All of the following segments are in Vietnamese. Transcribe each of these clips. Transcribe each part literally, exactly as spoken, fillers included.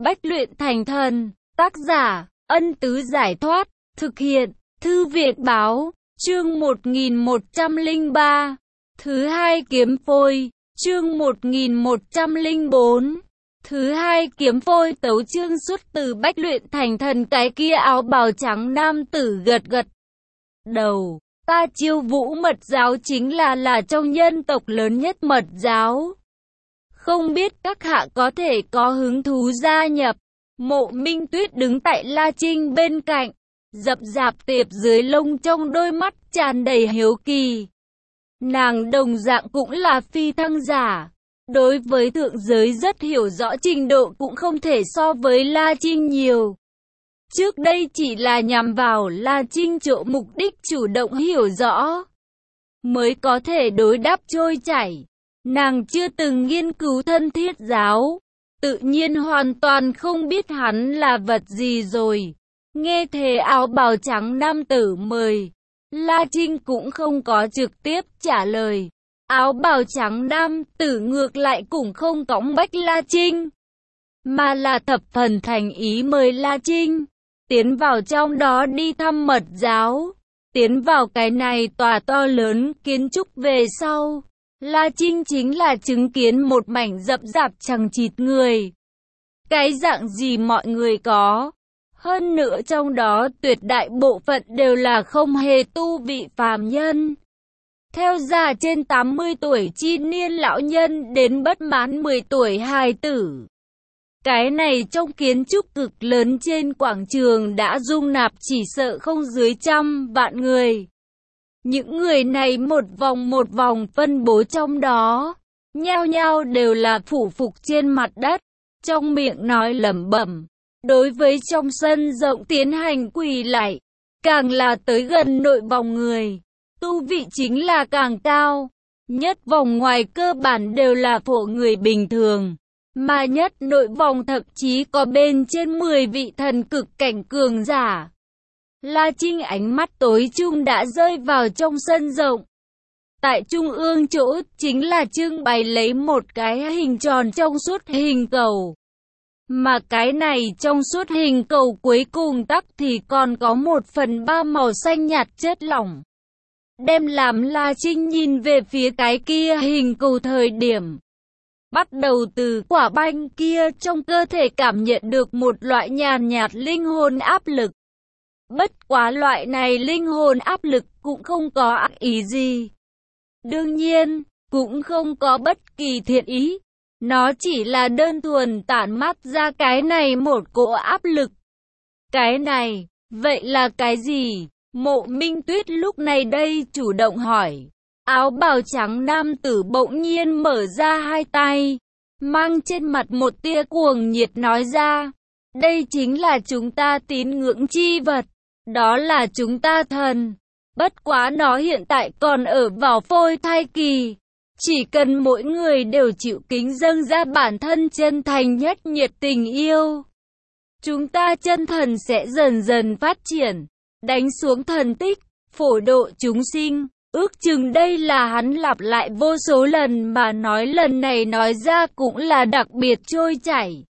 Bách luyện thành thần, tác giả, Ân Tứ Giải Thoát, thực hiện, Thư Viện Báo, chương một nghìn một trăm lẻ ba, thứ hai kiếm phôi, chương một nghìn một trăm lẻ bốn, thứ hai kiếm phôi tấu chương xuất từ Bách luyện thành thần. Cái kia áo bào trắng nam tử gật gật đầu, ta Chiêu Vũ mật giáo chính là là trong nhân tộc lớn nhất mật giáo. Không biết các hạ có thể có hứng thú gia nhập. Mộ Minh Tuyết đứng tại La Trinh bên cạnh, dập dạp tiệp dưới lông trong đôi mắt tràn đầy hiếu kỳ. Nàng đồng dạng cũng là phi thăng giả, đối với thượng giới rất hiểu rõ, trình độ cũng không thể so với La Trinh nhiều. Trước đây chỉ là nhằm vào La Trinh chỗ mục đích chủ động hiểu rõ, mới có thể đối đáp trôi chảy. Nàng chưa từng nghiên cứu thân thiết giáo, tự nhiên hoàn toàn không biết hắn là vật gì rồi. Nghe thế áo bào trắng nam tử mời, La Trinh cũng không có trực tiếp trả lời. Áo bào trắng nam tử ngược lại cũng không cõng bách La Trinh, mà là thập phần thành ý mời La Trinh tiến vào trong đó đi thăm mật giáo. Tiến vào cái này tòa to lớn kiến trúc về sau, La Trinh chính là chứng kiến một mảnh rậm rạp chằng chịt người. Cái dạng gì mọi người có. Hơn nữa trong đó tuyệt đại bộ phận đều là không hề tu vị phàm nhân. Theo già trên tám mươi tuổi chi niên lão nhân đến bất mãn mười tuổi hài tử. Cái này trong kiến trúc cực lớn trên quảng trường đã dung nạp chỉ sợ không dưới trăm vạn người. Những người này một vòng một vòng phân bố trong đó, nhao nhao đều là phủ phục trên mặt đất, trong miệng nói lẩm bẩm. Đối với trong sân rộng tiến hành quỳ lạy, càng là tới gần nội vòng người, tu vị chính là càng cao. Nhất vòng ngoài cơ bản đều là phổ người bình thường, mà nhất nội vòng thậm chí có bên trên mười vị thần cực cảnh cường giả. La Trinh ánh mắt tối trung đã rơi vào trong sân rộng. Tại trung ương chỗ chính là trưng bày lấy một cái hình tròn trong suốt hình cầu. Mà cái này trong suốt hình cầu cuối cùng tắc thì còn có một phần ba màu xanh nhạt chất lỏng. Đem làm La Trinh nhìn về phía cái kia hình cầu thời điểm. Bắt đầu từ quả banh kia trong cơ thể cảm nhận được một loại nhàn nhạt linh hồn áp lực. Bất quá loại này linh hồn áp lực cũng không có ác ý gì. Đương nhiên, cũng không có bất kỳ thiện ý. Nó chỉ là đơn thuần tản mát ra cái này một cỗ áp lực. Cái này, vậy là cái gì? Mộ Minh Tuyết lúc này đây chủ động hỏi. Áo bào trắng nam tử bỗng nhiên mở ra hai tay, mang trên mặt một tia cuồng nhiệt nói ra. Đây chính là chúng ta tín ngưỡng chi vật. Đó là chúng ta thần. Bất quá nó hiện tại còn ở vào phôi thai kỳ. Chỉ cần mỗi người đều chịu kính dâng ra bản thân chân thành nhất nhiệt tình yêu, chúng ta chân thần sẽ dần dần phát triển, đánh xuống thần tích, phổ độ chúng sinh. Ước chừng đây là hắn lặp lại vô số lần mà nói, lần này nói ra cũng là đặc biệt trôi chảy.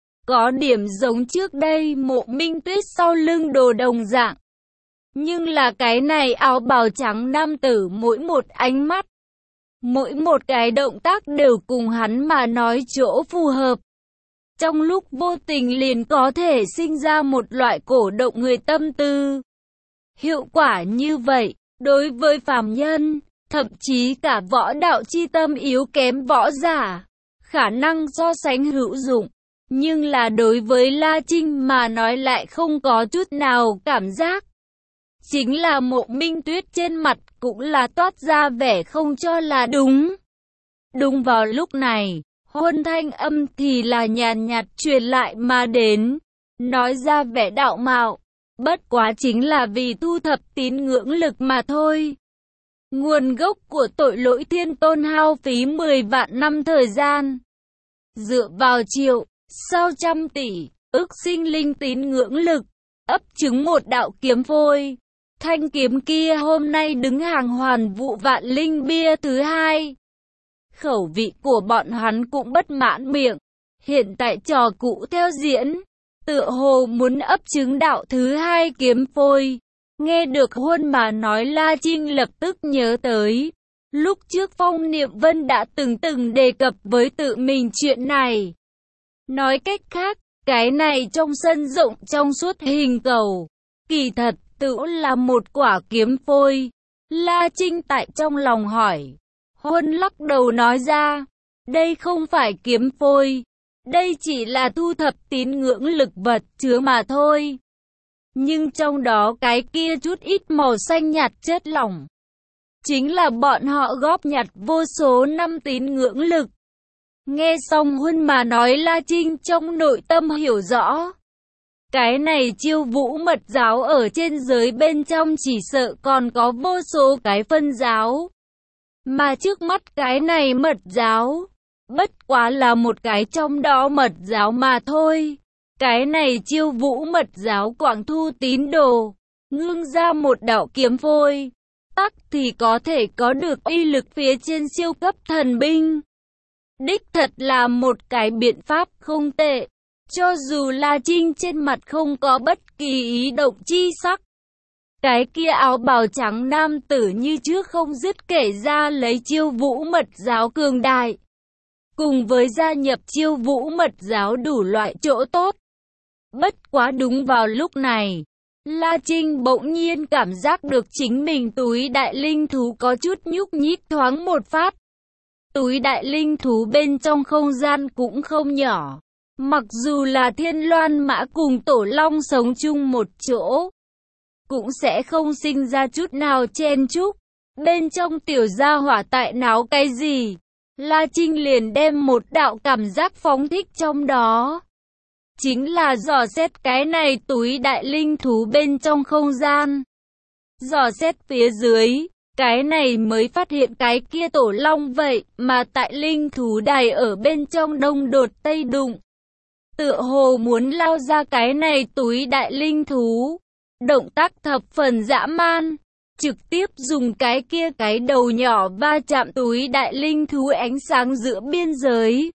Có điểm giống trước đây Mộ Minh Tuyết sau lưng đồ đồng dạng. Nhưng là cái này áo bào trắng nam tử mỗi một ánh mắt, mỗi một cái động tác đều cùng hắn mà nói chỗ phù hợp. Trong lúc vô tình liền có thể sinh ra một loại cổ động người tâm tư. Hiệu quả như vậy, đối với phàm nhân, thậm chí cả võ đạo chi tâm yếu kém võ giả, khả năng so sánh hữu dụng. Nhưng là đối với La Trinh mà nói lại không có chút nào cảm giác. Chính là Mộ Minh Tuyết trên mặt cũng là toát ra vẻ không cho là đúng. Đúng vào lúc này, hôn thanh âm thì là nhàn nhạt truyền lại mà đến, nói ra vẻ đạo mạo, bất quá chính là vì thu thập tín ngưỡng lực mà thôi. Nguồn gốc của tội lỗi thiên tôn hao phí mười vạn năm thời gian, dựa vào triệu, sau trăm tỷ, ức sinh linh tín ngưỡng lực, ấp trứng một đạo kiếm phôi. Thanh kiếm kia hôm nay đứng hàng hoàn vụ vạn linh bia thứ hai. Khẩu vị của bọn hắn cũng bất mãn miệng. Hiện tại trò cũ theo diễn, tựa hồ muốn ấp trứng đạo thứ hai kiếm phôi. Nghe được Huân mà nói, La Trinh lập tức nhớ tới. Lúc trước Phong Niệm Vân đã từng từng đề cập với tự mình chuyện này. Nói cách khác, cái này trong sân rộng trong suốt hình cầu, kỳ thật tự là một quả kiếm phôi. La Trinh tại trong lòng hỏi. Huân lắc đầu nói ra, đây không phải kiếm phôi, đây chỉ là thu thập tín ngưỡng lực vật chứa mà thôi. Nhưng trong đó cái kia chút ít màu xanh nhạt chất lỏng, chính là bọn họ góp nhặt vô số năm tín ngưỡng lực. Nghe xong Huân mà nói, La Trinh trong nội tâm hiểu rõ. Cái này Chiêu Vũ mật giáo ở trên giới bên trong chỉ sợ còn có vô số cái phân giáo. Mà trước mắt cái này mật giáo, bất quá là một cái trong đó mật giáo mà thôi. Cái này Chiêu Vũ mật giáo quảng thu tín đồ, ngưng ra một đạo kiếm phôi, tắc thì có thể có được uy lực phía trên siêu cấp thần binh. Đích thật là một cái biện pháp không tệ. Cho dù La Trinh trên mặt không có bất kỳ ý động chi sắc, cái kia áo bào trắng nam tử như trước không dứt kể ra lấy Chiêu Vũ mật giáo cường đại, cùng với gia nhập Chiêu Vũ mật giáo đủ loại chỗ tốt. Bất quá đúng vào lúc này, La Trinh bỗng nhiên cảm giác được chính mình túi đại linh thú có chút nhúc nhích thoáng một phát. Túi đại linh thú bên trong không gian cũng không nhỏ. Mặc dù là Thiên Loan Mã cùng Tổ Long sống chung một chỗ, cũng sẽ không sinh ra chút nào chen chúc. Bên trong tiểu gia hỏa tại náo cái gì? La Trinh liền đem một đạo cảm giác phóng thích trong đó. Chính là dò xét cái này túi đại linh thú bên trong không gian. Dò xét phía dưới, cái này mới phát hiện cái kia Tổ Long vậy mà tại linh thú đài ở bên trong đông đột tây đụng. Tựa hồ muốn lao ra cái này túi đại linh thú. Động tác thập phần dã man, trực tiếp dùng cái kia cái đầu nhỏ va chạm túi đại linh thú ánh sáng giữa biên giới.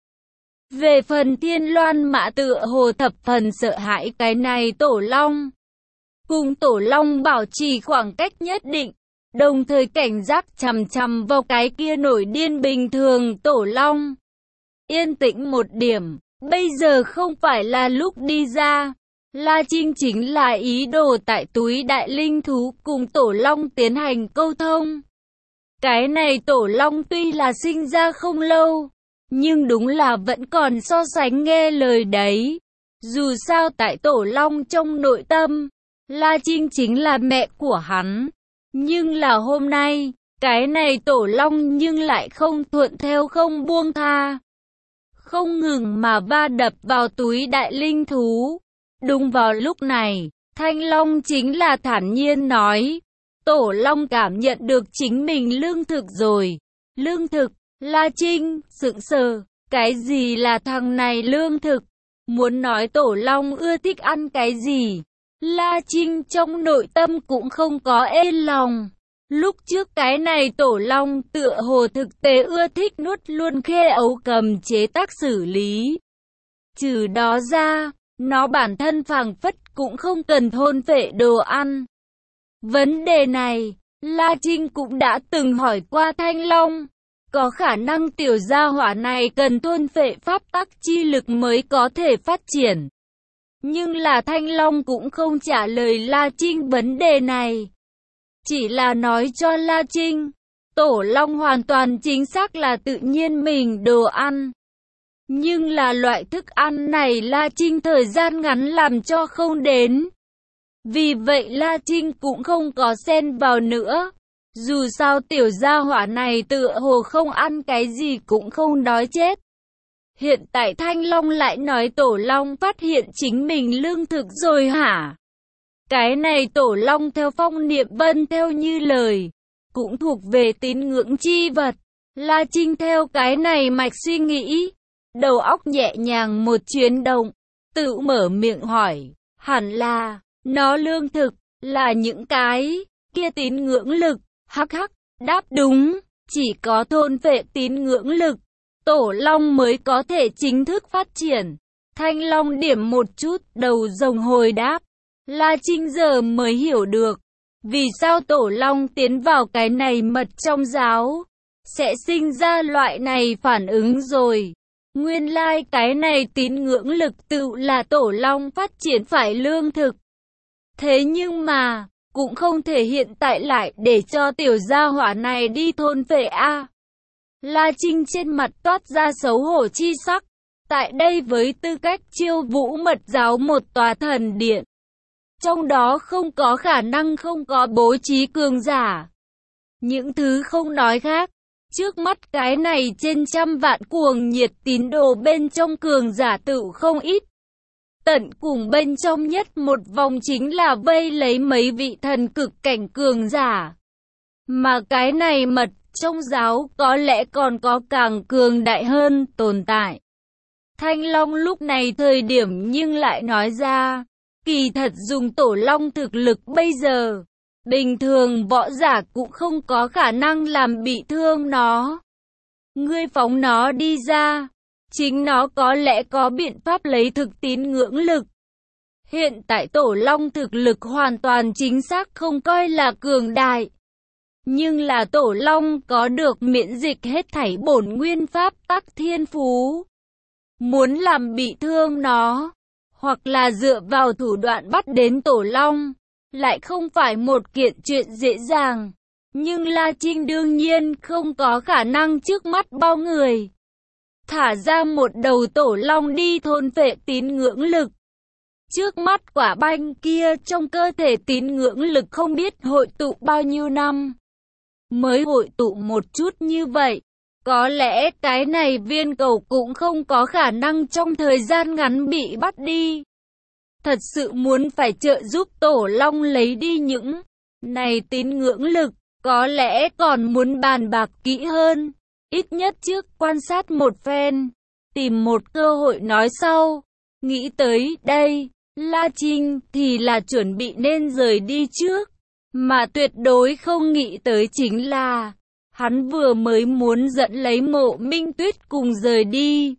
Về phần Thiên Loan Mã tựa hồ thập phần sợ hãi cái này Tổ Long. Cùng Tổ Long bảo trì khoảng cách nhất định, đồng thời cảnh giác chằm chằm vào cái kia nổi điên bình thường Tổ Long. Yên tĩnh một điểm, bây giờ không phải là lúc đi ra. La Trinh chính là ý đồ tại túi đại linh thú cùng Tổ Long tiến hành câu thông. Cái này Tổ Long tuy là sinh ra không lâu, nhưng đúng là vẫn còn so sánh nghe lời đấy. Dù sao tại Tổ Long trong nội tâm, La Trinh chính là mẹ của hắn. Nhưng là hôm nay, cái này Tổ Long nhưng lại không thuận theo không buông tha. Không ngừng mà va đập vào túi đại linh thú. Đúng vào lúc này, Thanh Long chính là thản nhiên nói. Tổ Long cảm nhận được chính mình lương thực rồi. Lương thực, La Trinh, sững sờ. Cái gì là thằng này lương thực? Muốn nói Tổ Long ưa thích ăn cái gì? La Trinh trong nội tâm cũng không có ê lòng. Lúc trước cái này Tổ Long tựa hồ thực tế ưa thích nuốt luôn khê ấu cầm chế tác xử lý. Trừ đó ra, nó bản thân phảng phất cũng không cần thôn phệ đồ ăn. Vấn đề này, La Trinh cũng đã từng hỏi qua Thanh Long. Có khả năng tiểu gia hỏa này cần thôn phệ pháp tắc chi lực mới có thể phát triển. Nhưng là Thanh Long cũng không trả lời La Trinh vấn đề này. Chỉ là nói cho La Trinh, Tổ Long hoàn toàn chính xác là tự nhiên mình đồ ăn. Nhưng là loại thức ăn này La Trinh thời gian ngắn làm cho không đến. Vì vậy La Trinh cũng không có xen vào nữa. Dù sao tiểu gia hỏa này tựa hồ không ăn cái gì cũng không đói chết. Hiện tại Thanh Long lại nói Tổ Long phát hiện chính mình lương thực rồi hả? Cái này Tổ Long theo Phong Niệm Vân theo như lời, cũng thuộc về tín ngưỡng chi vật. La Trinh theo cái này mạch suy nghĩ, đầu óc nhẹ nhàng một chuyển động, tự mở miệng hỏi, hẳn là, nó lương thực, là những cái, kia tín ngưỡng lực, hắc hắc, đáp đúng, chỉ có thôn phệ tín ngưỡng lực, Tổ Long mới có thể chính thức phát triển. Thanh Long điểm một chút, đầu rồng hồi đáp. La Trinh giờ mới hiểu được, vì sao Tổ Long tiến vào cái này mật trong giáo, sẽ sinh ra loại này phản ứng rồi. Nguyên lai like cái này tín ngưỡng lực tự là Tổ Long phát triển phải lương thực. Thế nhưng mà, cũng không thể hiện tại lại để cho tiểu gia hỏa này đi thôn phệ a. La Trinh trên mặt toát ra xấu hổ chi sắc. Tại đây với tư cách chiêu vũ mật giáo một tòa thần điện, trong đó không có khả năng không có bố trí cường giả. Những thứ không nói khác, trước mắt cái này trên trăm vạn cuồng nhiệt tín đồ bên trong cường giả tự không ít. Tận cùng bên trong nhất một vòng chính là vây lấy mấy vị thần cực cảnh cường giả. Mà cái này mật trong giáo có lẽ còn có càng cường đại hơn tồn tại. Thanh Long lúc này thời điểm nhưng lại nói ra, kỳ thật dùng Tổ Long thực lực bây giờ, bình thường võ giả cũng không có khả năng làm bị thương nó. Ngươi phóng nó đi ra, chính nó có lẽ có biện pháp lấy thực tín ngưỡng lực. Hiện tại Tổ Long thực lực hoàn toàn chính xác không coi là cường đại. Nhưng là Tổ Long có được miễn dịch hết thảy bổn nguyên pháp tắc thiên phú. Muốn làm bị thương nó, hoặc là dựa vào thủ đoạn bắt đến Tổ Long, lại không phải một kiện chuyện dễ dàng. Nhưng La Trinh đương nhiên không có khả năng trước mắt bao người thả ra một đầu Tổ Long đi thôn phệ tín ngưỡng lực. Trước mắt quả banh kia trong cơ thể tín ngưỡng lực không biết hội tụ bao nhiêu năm mới hội tụ một chút như vậy. Có lẽ cái này viên cầu cũng không có khả năng trong thời gian ngắn bị bắt đi. Thật sự muốn phải trợ giúp Tổ Long lấy đi những này tín ngưỡng lực, có lẽ còn muốn bàn bạc kỹ hơn. Ít nhất trước quan sát một phen, tìm một cơ hội nói sau. Nghĩ tới đây, La Trinh thì là chuẩn bị nên rời đi trước. Mà tuyệt đối không nghĩ tới chính là hắn vừa mới muốn dẫn lấy Mộ Minh Tuyết cùng rời đi.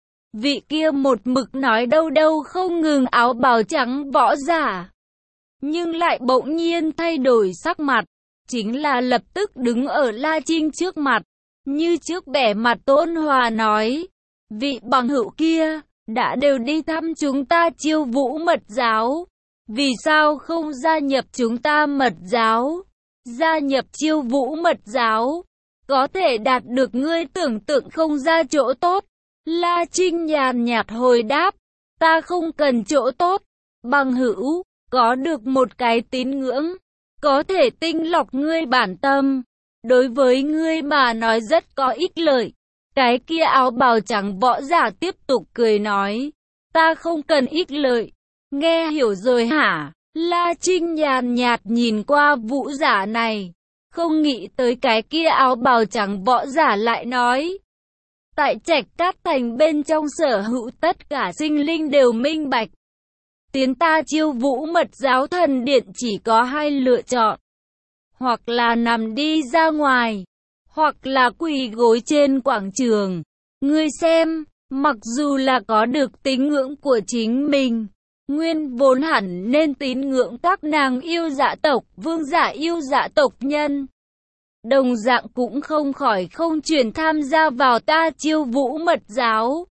Vị kia một mực nói đâu đâu không ngừng áo bào trắng võ giả, nhưng lại bỗng nhiên thay đổi sắc mặt, chính là lập tức đứng ở La Trinh trước mặt, như trước vẻ mặt tôn hòa nói, vị bằng hữu kia, đã đều đi thăm chúng ta chiêu vũ mật giáo, vì sao không gia nhập chúng ta mật giáo, gia nhập chiêu vũ mật giáo, có thể đạt được ngươi tưởng tượng không ra chỗ tốt. La Trinh nhàn nhạt hồi đáp, ta không cần chỗ tốt, bằng hữu, có được một cái tín ngưỡng, có thể tinh lọc ngươi bản tâm, đối với ngươi mà nói rất có ích lợi. Cái kia áo bào trắng võ giả tiếp tục cười nói, ta không cần ích lợi, nghe hiểu rồi hả? La Trinh nhàn nhạt nhìn qua vũ giả này, không nghĩ tới cái kia áo bào trắng võ giả lại nói, tại Trạch Cát Thành bên trong sở hữu tất cả sinh linh đều minh bạch. Tiến ta chiêu vũ mật giáo thần điện chỉ có hai lựa chọn. Hoặc là nằm đi ra ngoài, hoặc là quỳ gối trên quảng trường. Ngươi xem, mặc dù là có được tín ngưỡng của chính mình, nguyên vốn hẳn nên tín ngưỡng các nàng yêu dạ tộc, vương giả yêu dạ tộc nhân. Đồng dạng cũng không khỏi không chuyển tham gia vào ta chiêu vũ mật giáo.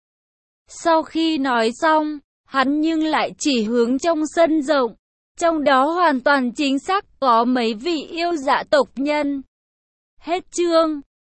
Sau khi nói xong, hắn nhưng lại chỉ hướng trong sân rộng, trong đó hoàn toàn chính xác có mấy vị yêu dạ tộc nhân. Hết chương.